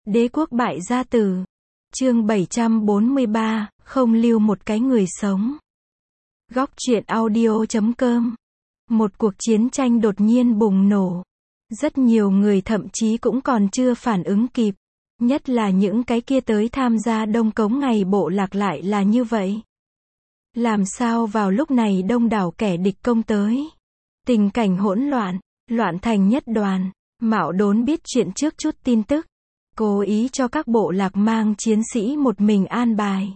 Đế quốc bại gia tử. Chương 743, không lưu một cái người sống. Góc truyện audio.com. Một cuộc chiến tranh đột nhiên bùng nổ. Rất nhiều người thậm chí cũng còn chưa phản ứng kịp. Nhất là những cái kia tới tham gia đông cống ngày bộ lạc lại là như vậy. Làm sao vào lúc này đông đảo kẻ địch công tới. Tình cảnh hỗn loạn, loạn thành nhất đoàn. Mạo Đốn biết chuyện trước chút tin tức. Cố ý cho các bộ lạc mang chiến sĩ một mình an bài.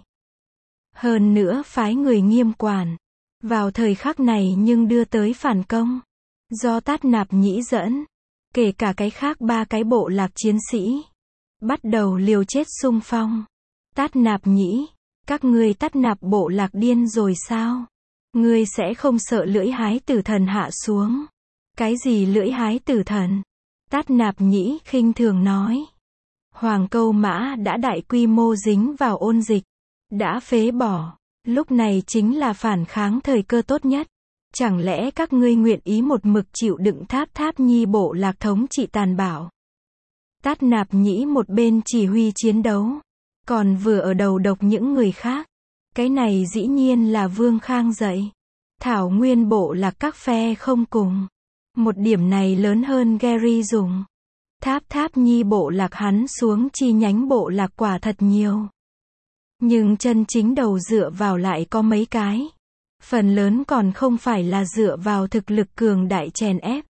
Hơn nữa phái người nghiêm quản. Vào thời khắc này nhưng đưa tới phản công. Do Tát Nạp Nhĩ dẫn. Kể cả cái khác ba cái bộ lạc chiến sĩ. Bắt đầu liều chết xung phong. Tát Nạp Nhĩ. Các ngươi Tát Nạp bộ lạc điên rồi sao? Ngươi sẽ không sợ lưỡi hái tử thần hạ xuống. Cái gì lưỡi hái tử thần? Tát Nạp Nhĩ khinh thường nói. Hoàng Câu Mã đã đại quy mô dính vào ôn dịch. Đã phế bỏ. Lúc này chính là phản kháng thời cơ tốt nhất. Chẳng lẽ các ngươi nguyện ý một mực chịu đựng Tháp Nhi bộ lạc thống trị tàn bạo? Tát Nạp Nhĩ một bên chỉ huy chiến đấu. Còn vừa ở đầu độc những người khác. Cái này dĩ nhiên là Vương Khang dạy. Thảo nguyên bộ lạc các phe không cùng. Một điểm này lớn hơn Gary dùng. Tháp Nhi bộ lạc hắn xuống chi nhánh bộ lạc quả thật nhiều. Nhưng chân chính đầu dựa vào lại có mấy cái. Phần lớn còn không phải là dựa vào thực lực cường đại chèn ép.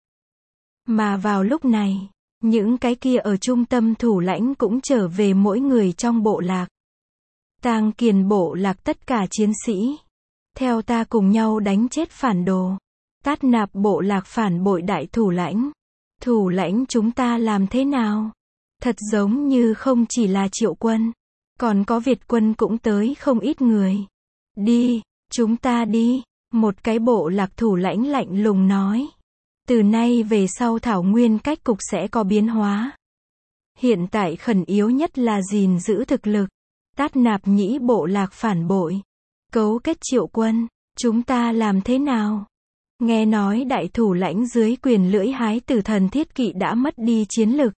Mà vào lúc này, những cái kia ở trung tâm thủ lãnh cũng trở về mỗi người trong bộ lạc. Tang Kiền bộ lạc tất cả chiến sĩ. Theo ta cùng nhau đánh chết phản đồ. Tát Nạp bộ lạc phản bội đại thủ lãnh. Thủ lãnh chúng ta làm thế nào? Thật giống như không chỉ là Triệu quân. Còn có Việt quân cũng tới không ít người. Đi, chúng ta đi. Một cái bộ lạc thủ lãnh lạnh lùng nói. Từ nay về sau thảo nguyên cách cục sẽ có biến hóa. Hiện tại khẩn yếu nhất là gìn giữ thực lực. Tát Nạp Nhĩ bộ lạc phản bội. Cấu kết Triệu quân. Chúng ta làm thế nào? Nghe nói đại thủ lãnh dưới quyền lưỡi hái tử thần Thiết Kỵ đã mất đi chiến lực.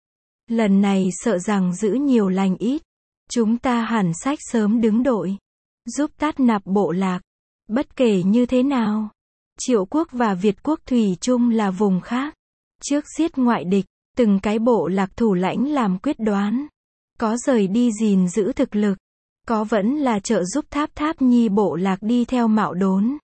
Lần này sợ rằng giữ nhiều lành ít. Chúng ta hẳn sách sớm đứng đội. Giúp Tát Nạp bộ lạc. Bất kể như thế nào. Triệu quốc và Việt quốc thủy chung là vùng khác. Trước giết ngoại địch, từng cái bộ lạc thủ lãnh làm quyết đoán. Có rời đi gìn giữ thực lực. Có vẫn là trợ giúp Tháp Nhi bộ lạc đi theo Mạo Đốn.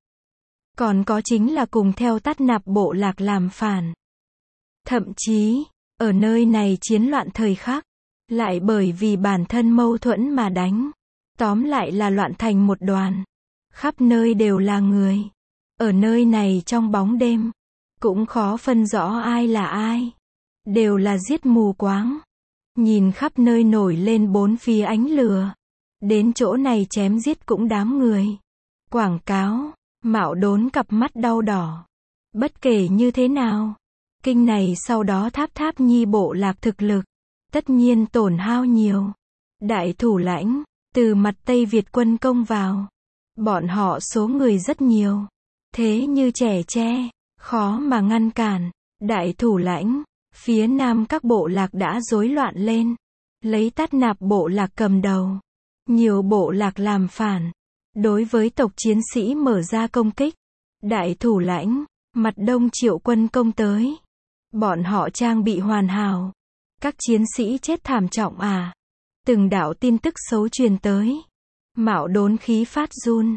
Còn có chính là cùng theo Tát Nạp bộ lạc làm phản. Thậm chí, ở nơi này chiến loạn thời khắc, lại bởi vì bản thân mâu thuẫn mà đánh. Tóm lại là loạn thành một đoàn. Khắp nơi đều là người. Ở nơi này trong bóng đêm, cũng khó phân rõ ai là ai. Đều là giết mù quáng. Nhìn khắp nơi nổi lên bốn phía ánh lửa. Đến chỗ này chém giết cũng đám người. Quảng cáo. Mạo Đốn cặp mắt đau đỏ. Bất kể như thế nào, kinh này sau đó Tháp Nhi bộ lạc thực lực, tất nhiên tổn hao nhiều. Đại thủ lãnh, từ mặt Tây Việt quân công vào. Bọn họ số người rất nhiều. Thế như trẻ tre, khó mà ngăn cản. Đại thủ lãnh, phía nam các bộ lạc đã rối loạn lên. Lấy Tát Nạp bộ lạc cầm đầu. Nhiều bộ lạc làm phản. Đối với tộc chiến sĩ mở ra công kích. Đại thủ lãnh, mặt đông Triệu quân công tới. Bọn họ trang bị hoàn hảo. Các chiến sĩ chết thảm trọng à. Từng đạo tin tức xấu truyền tới. Mạo Đốn khí phát run.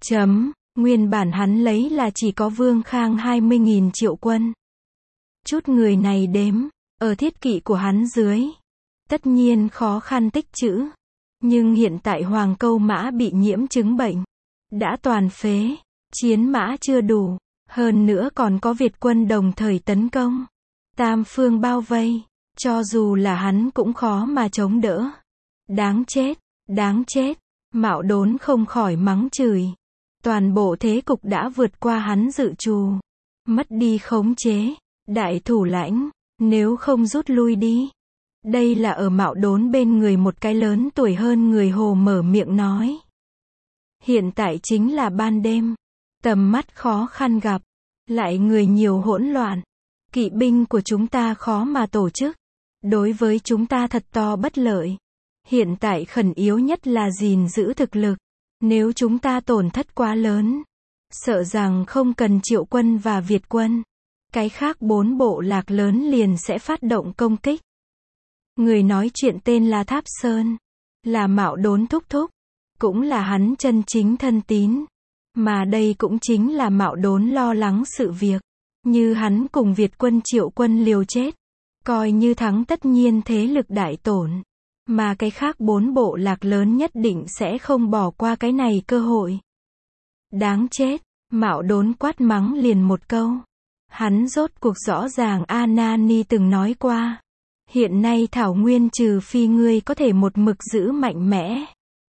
Nguyên bản hắn lấy là chỉ có Vương Khang 20.000 Triệu quân. Chút người này đếm, ở Thiết Kỵ của hắn dưới. Tất nhiên khó khăn tích trữ. Nhưng hiện tại Hoàng Câu Mã bị nhiễm chứng bệnh. Đã toàn phế. Chiến mã chưa đủ. Hơn nữa còn có Việt quân đồng thời tấn công. Tam phương bao vây. Cho dù là hắn cũng khó mà chống đỡ. Đáng chết. Đáng chết. Mạo Đốn không khỏi mắng chửi. Toàn bộ thế cục đã vượt qua hắn dự trù. Mất đi khống chế. Đại thủ lãnh. Nếu không rút lui đi. Đây là ở Mạo Đốn bên người một cái lớn tuổi hơn người hồ mở miệng nói. Hiện tại chính là ban đêm. Tầm mắt khó khăn gặp. Lại người nhiều hỗn loạn. Kỵ binh của chúng ta khó mà tổ chức. đối với chúng ta thật to bất lợi. Hiện tại khẩn yếu nhất là gìn giữ thực lực. Nếu chúng ta tổn thất quá lớn, sợ rằng không cần Triệu quân và Việt quân, cái khác 4 bộ lạc lớn liền sẽ phát động công kích. Người nói chuyện tên là Tháp Sơn, là Mạo Đốn thúc thúc, cũng là hắn chân chính thân tín. Mà đây cũng chính là Mạo Đốn lo lắng sự việc, như hắn cùng Việt quân Triệu quân liều chết, coi như thắng tất nhiên thế lực đại tổn, mà cái khác 4 bộ lạc lớn nhất định sẽ không bỏ qua cái này cơ hội. Đáng chết, Mạo Đốn quát mắng liền một câu. Hắn rốt cuộc rõ ràng Anani từng nói qua, hiện nay thảo nguyên trừ phi ngươi có thể một mực giữ mạnh mẽ,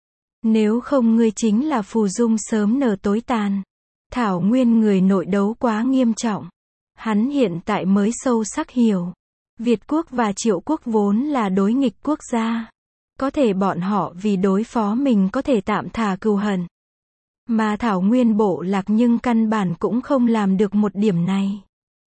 nếu không ngươi chính là phù dung sớm nở tối tàn. Thảo nguyên người nội đấu quá nghiêm trọng. Hắn hiện tại mới sâu sắc hiểu, Việt quốc và Triệu quốc vốn là đối nghịch quốc gia, có thể bọn họ vì đối phó mình có thể tạm thả cừu hận, mà thảo nguyên bộ lạc nhưng căn bản cũng không làm được một điểm này.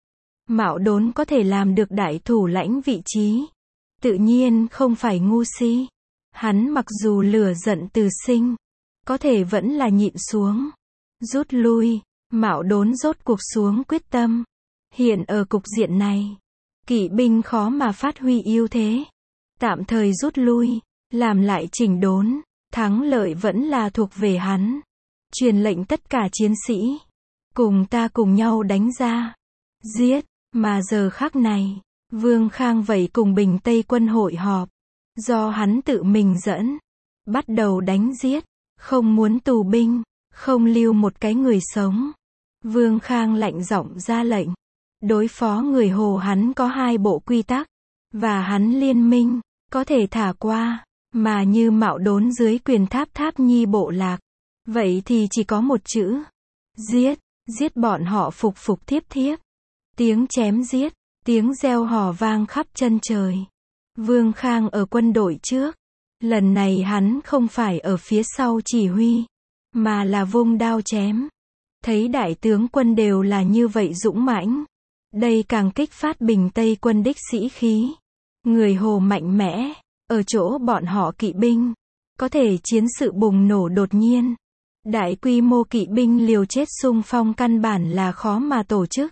Mạo Đốn có thể làm được đại thủ lãnh vị trí, tự nhiên không phải ngu si. Hắn mặc dù lửa giận từ sinh, có thể vẫn là nhịn xuống, rút lui. Mạo Đốn rốt cuộc xuống quyết tâm. Hiện ở cục diện này, kỵ binh khó mà phát huy ưu thế, tạm thời rút lui, làm lại chỉnh đốn, thắng lợi vẫn là thuộc về hắn. Truyền lệnh tất cả chiến sĩ, cùng ta cùng nhau đánh ra, giết. Mà giờ khắc này, Vương Khang vậy cùng Bình Tây quân hội họp, do hắn tự mình dẫn, bắt đầu đánh giết, không muốn tù binh, không lưu một cái người sống. Vương Khang lạnh giọng ra lệnh, đối phó người Hồ hắn có 2 bộ quy tắc, và hắn liên minh, có thể thả qua, mà như Mạo Đốn dưới quyền Tháp Tháp Nhi bộ lạc, vậy thì chỉ có một chữ, giết, giết bọn họ phục phục thiếp thiếp. Tiếng chém giết, tiếng reo hò vang khắp chân trời. Vương Khang ở quân đội trước, lần này hắn không phải ở phía sau chỉ huy, mà là vung đao chém. Thấy đại tướng quân đều là như vậy dũng mãnh, đây càng kích phát Bình Tây quân đích sĩ khí. Người Hồ mạnh mẽ, ở chỗ bọn họ kỵ binh, có thể chiến sự bùng nổ đột nhiên. Đại quy mô kỵ binh liều chết xung phong căn bản là khó mà tổ chức.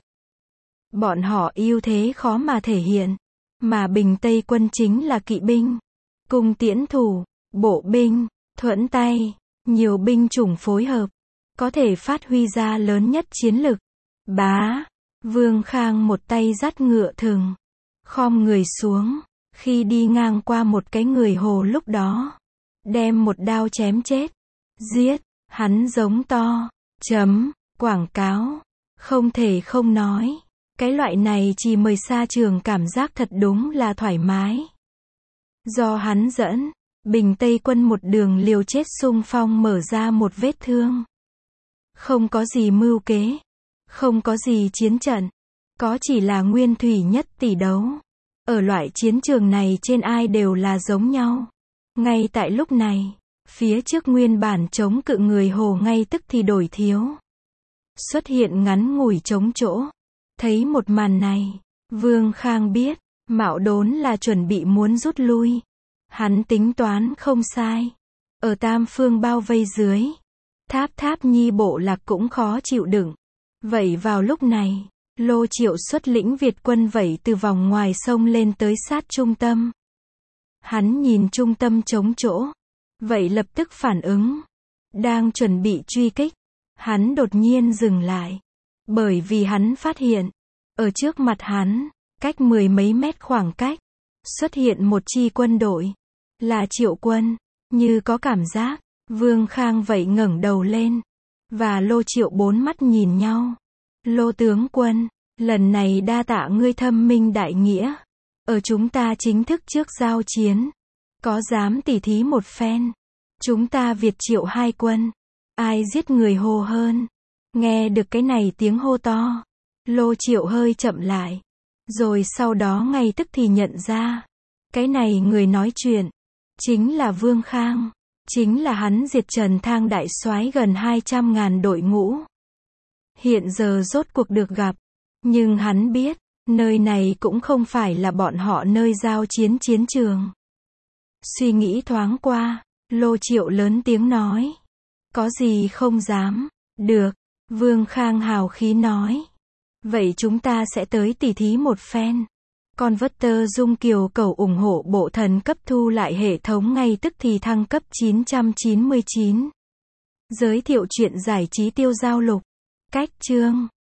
Bọn họ ưu thế khó mà thể hiện, mà Bình Tây quân chính là kỵ binh, cung tiễn thủ, bộ binh, thuẫn tay, nhiều binh chủng phối hợp, có thể phát huy ra lớn nhất chiến lực. Bá, Vương Khang một tay dắt ngựa thừng, khom người xuống, khi đi ngang qua một cái người Hồ lúc đó, đem một đao chém chết. Giết, hắn giống to, quảng cáo, không thể không nói. Cái loại này chỉ mời xa trường cảm giác thật đúng là thoải mái. Do hắn dẫn, Bình Tây quân một đường liều chết xung phong mở ra một vết thương. Không có gì mưu kế, không có gì chiến trận, có chỉ là nguyên thủy nhất tỷ đấu. Ở loại chiến trường này trên ai đều là giống nhau. Ngay tại lúc này, phía trước nguyên bản chống cự người Hồ ngay tức thì đổi thiếu. Xuất hiện ngắn ngủi trống chỗ. Thấy một màn này, Vương Khang biết, Mạo Đốn là chuẩn bị muốn rút lui. Hắn tính toán không sai. Ở tam phương bao vây dưới, Tháp Tháp Nhi bộ lạc cũng khó chịu đựng. Vậy vào lúc này, Lô Triệu xuất lĩnh Việt quân vẩy từ vòng ngoài sông lên tới sát trung tâm. Hắn nhìn trung tâm trống chỗ, vậy lập tức phản ứng. Đang chuẩn bị truy kích, hắn đột nhiên dừng lại. Bởi vì hắn phát hiện, ở trước mặt hắn, cách 10 mấy mét khoảng cách, xuất hiện một chi quân đội, là Triệu quân. Như có cảm giác, Vương Khang vậy ngẩng đầu lên, và Lô Triệu 4 mắt nhìn nhau. Lô tướng quân, lần này đa tạ ngươi thâm minh đại nghĩa. Ở chúng ta chính thức trước giao chiến, có dám tỉ thí một phen. Chúng ta Việt Triệu 2 quân, ai giết người Hồ hơn? Nghe được cái này tiếng hô to, Lô Triệu hơi chậm lại, rồi sau đó ngay tức thì nhận ra, cái này người nói chuyện, chính là Vương Khang, chính là hắn diệt Trần Thang đại soái gần 200.000 đội ngũ. Hiện giờ rốt cuộc được gặp, nhưng hắn biết, Nơi này cũng không phải là bọn họ nơi giao chiến chiến trường. Suy nghĩ thoáng qua, Lô Triệu lớn tiếng nói. Có gì không dám. Được, Vương Khang hào khí nói. Vậy chúng ta sẽ tới tỉ thí một phen. Converter Dung Kiều cầu ủng hộ bộ thần cấp thu lại hệ thống ngay tức thì thăng cấp 999. Giới thiệu truyện giải trí tiêu giao lục. Cách chương